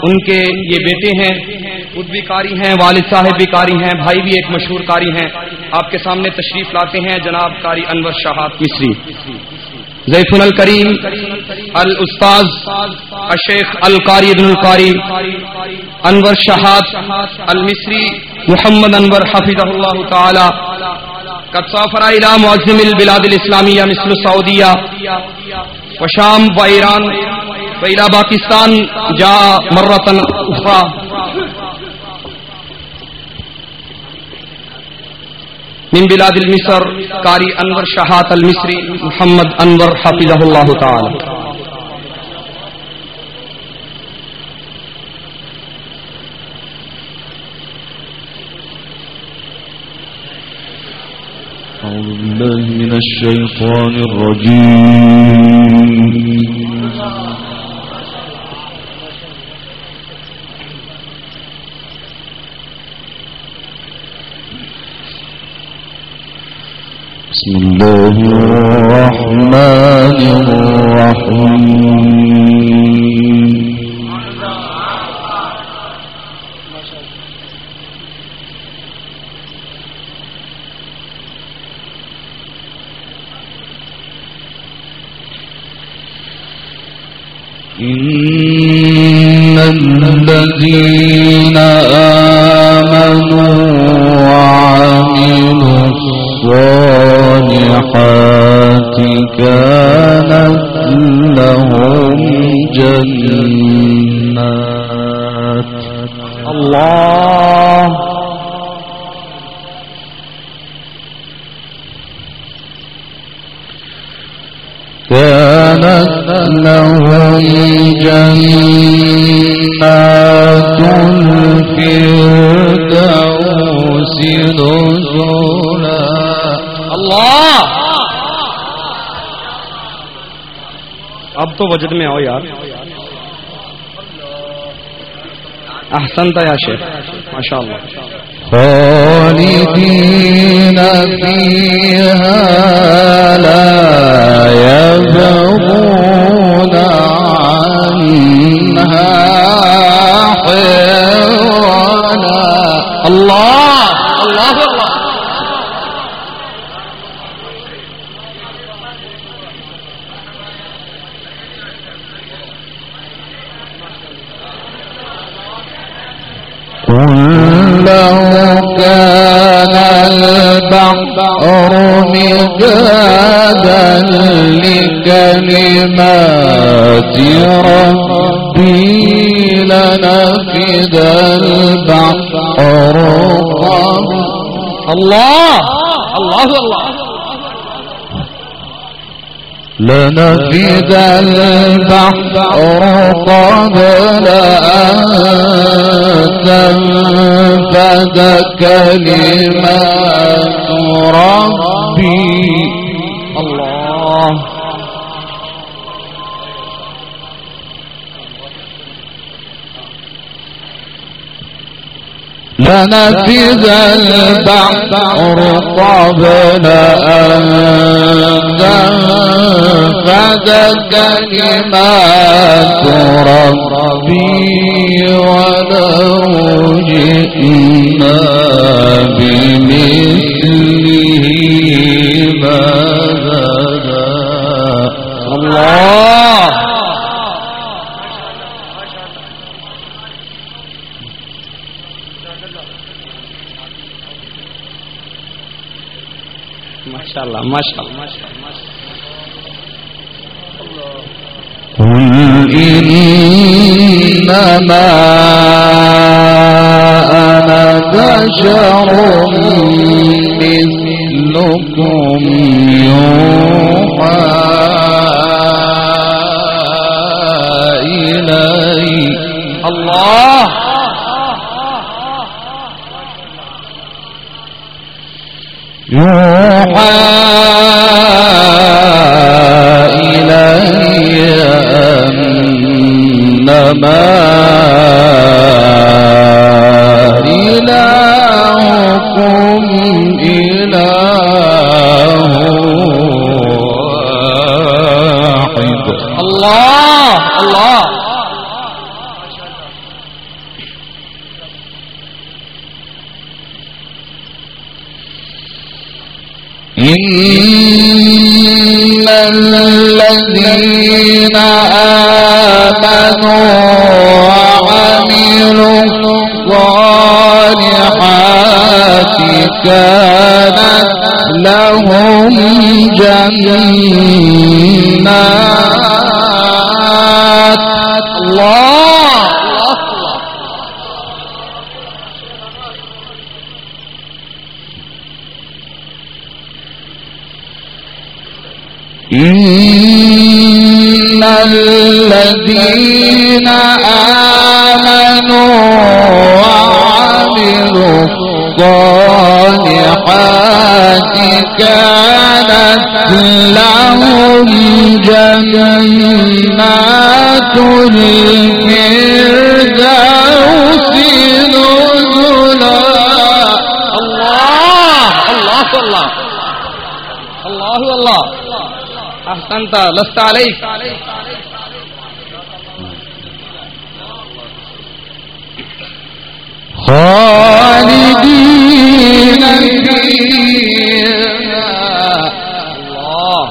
उनके ये बेटे हैं, खुद भी कारी हैं, वालिद साहब भी कारी हैं, भाई भी एक मशहूर कारी हैं। आपके सामने तशरीफ लाते हैं जनाब कारी अनवर शहाद मिस्री, ज़ैफुन अल करीम अल उस्ताज शेख अल कारी इब्नुल कारी अनवर शहाद अल मिस्री मुहम्मद अनवर हफिज़हुल्लाह ताला कद साफरा इला मुअज़्ज़िमिल बिलादिल इस्लामिया मिस्ल सऊदिया व शाम व ईरान व इला पाकिस्तान जा मर्रतन उखरा। मिन बिलादिल मिस्र कारी अनवर शहाद अल मिस्री मुहम्मद अनवर हफिज़हुल्लाह ताला। أعوذ بالله من الشيطان الرجيم. بسم الله الرحمن الرحيم. إن الذين آمنوا وعملوا الصالحات كانت لهم جنات الله كانت لهم جنات الفردوس نزلا. الله अब तो वजद में आओ यार। अहसनत या शेख, माशाअल्लाह। خالدين فيها لا يبغون عنها حولا. الله الله الله. قل لو كان البحر مدادا لكلمات ربي لنفد البحر قبل. الله الله الله. لنفد البحر قبل أن تنفد كلمات ربي. الله لنفد البحر قبل أن تنفد كلمات ربي ولو جئنا بمثله مددا. الله माशाअल्लाह माशाअल्लाह. قل إنما أنا بشر مثلكم يوحى إلي. الله يوحى إلي أنما إلهكم إله واحد. الله الله. إن الذين آمنوا وعملوا الصالحات كانت لهم جنات الله إن الذين آمنوا وعملوا الصالحات كانت لهم جنات الفردوس نزلا الله الله الله الله الله أحسنت لست عليك خالدين فيها الله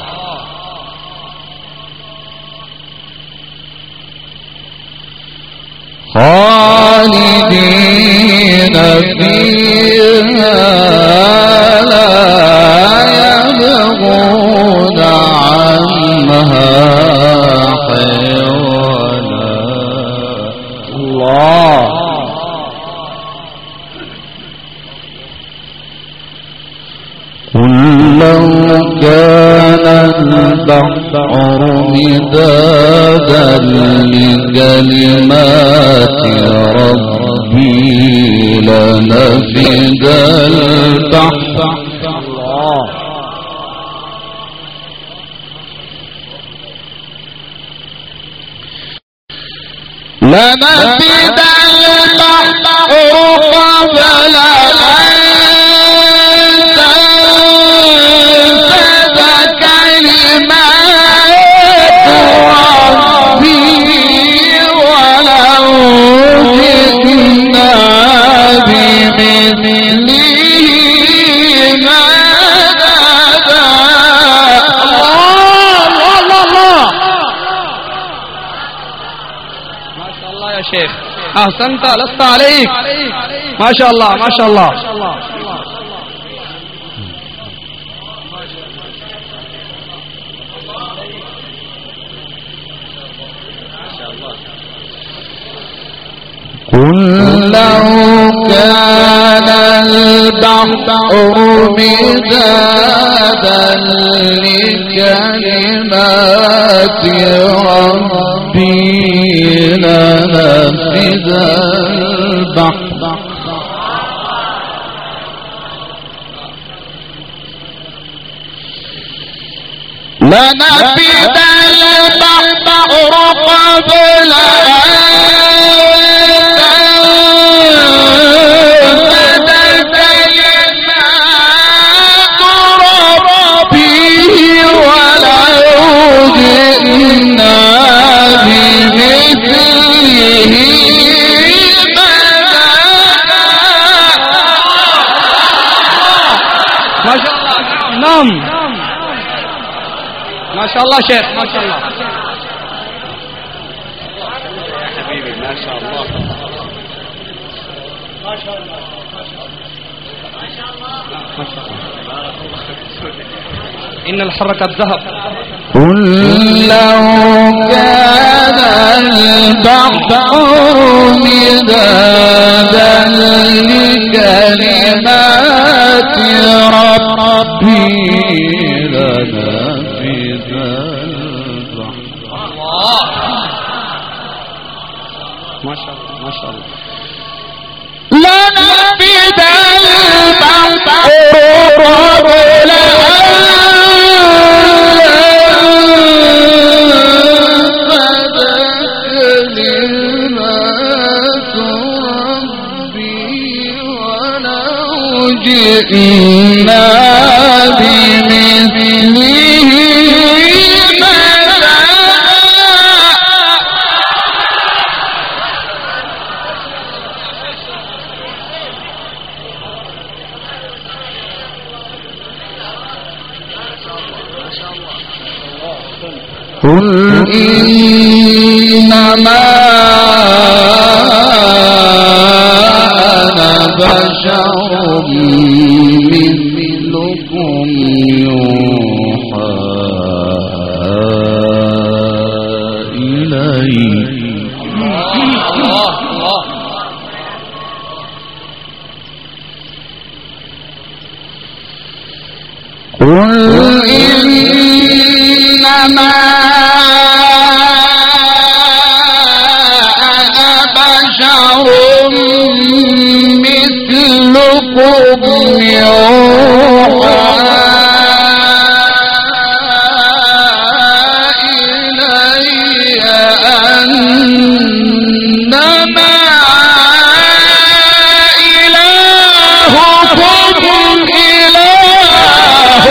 خالدين فيها لا يبغون عنها حولا الله قل لو كان البحر مدادا لكلمات ربي لنفد البحر الله لنفد البحر قبل أن تنفد كلمات ربي ولو جئنا بمثله مددا يا شيخ أحسنت لست عليك ما شاء الله ما شاء الله قل لو كان البحر مدادا لكلمات ربي لنفد البحر لنفد البحر قبل ما شاء الله شيخ ما شاء الله يا حبيبي ما شاء الله ما شاء الله ما شاء الله ما شاء الله إن الحركة ذهب قل لو كان البحر مدادا لكلمات ربي لنفد البحر ما شاء الله ما شاء الله لنفد البحر قبل جئنا بمثله مددا قل إنما أنا بشر مثلكم يوحى إلي. قل إنما أنا بشر مثلكم يوحى إلي أنما إلهكم إله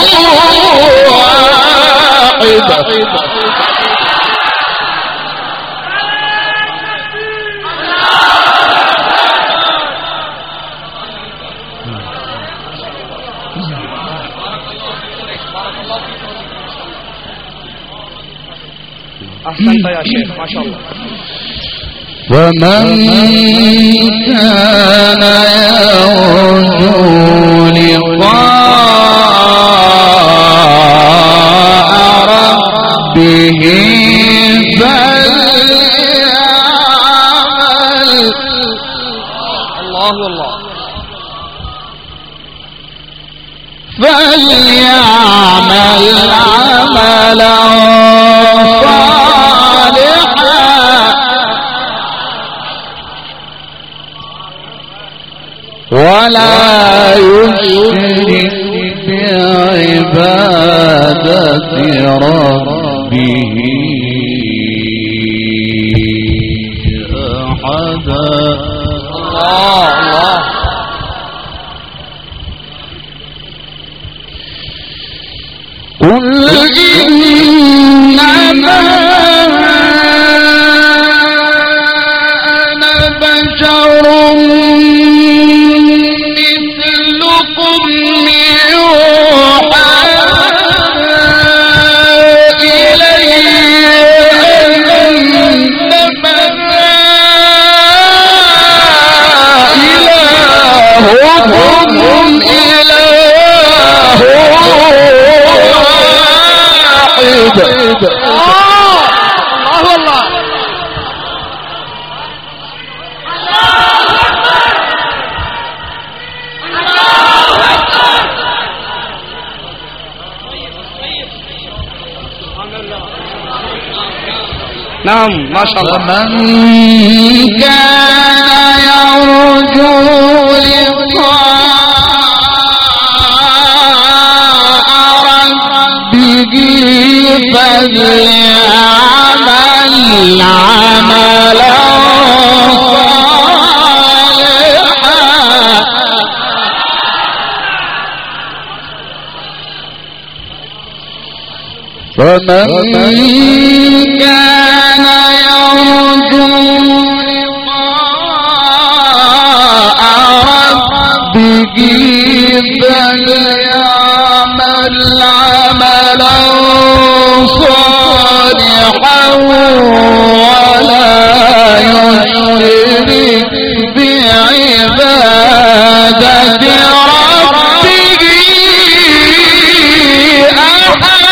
واحد. أحسنت يا شيخ ما شاء الله. ومن كان يرجو لقاء ربه فليعمل الله عملا ولا يشرك بعبادة ربه أحدا. الله قل إنما أنا بشر مثلكم يوحى إلي أنما إلهكم إله واحد. الله نعم ما شاء الله. ومن كان يرجو لقاء ربه فليعمل عملا صالحا. فمن كان يرجو لقاء ربه فليعمل عملا صالحا ولا يشرك بعبادة ربه أحدا.